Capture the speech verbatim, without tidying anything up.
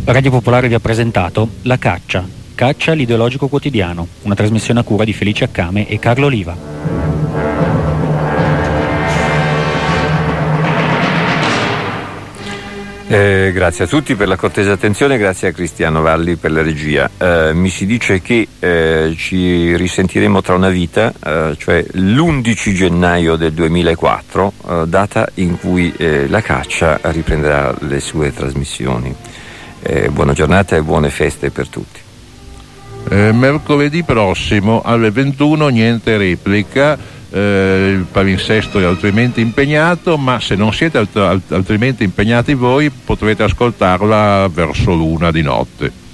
Radio Popolare vi ha presentato La Caccia, Caccia l'ideologico quotidiano, una trasmissione a cura di Felice Accame e Carlo Oliva. Eh, grazie a tutti per la cortese attenzione, grazie a Cristiano Valli per la regia. Eh, mi si dice che eh, ci risentiremo tra una vita, eh, cioè l'undici gennaio del duemilaquattro, eh, data in cui eh, La Caccia riprenderà le sue trasmissioni. Eh, buona giornata e buone feste per tutti. Eh, mercoledì prossimo alle ventuno niente replica. Eh, il palinsesto è altrimenti impegnato, ma se non siete alt- alt- altrimenti impegnati voi potrete ascoltarla verso l'una di notte.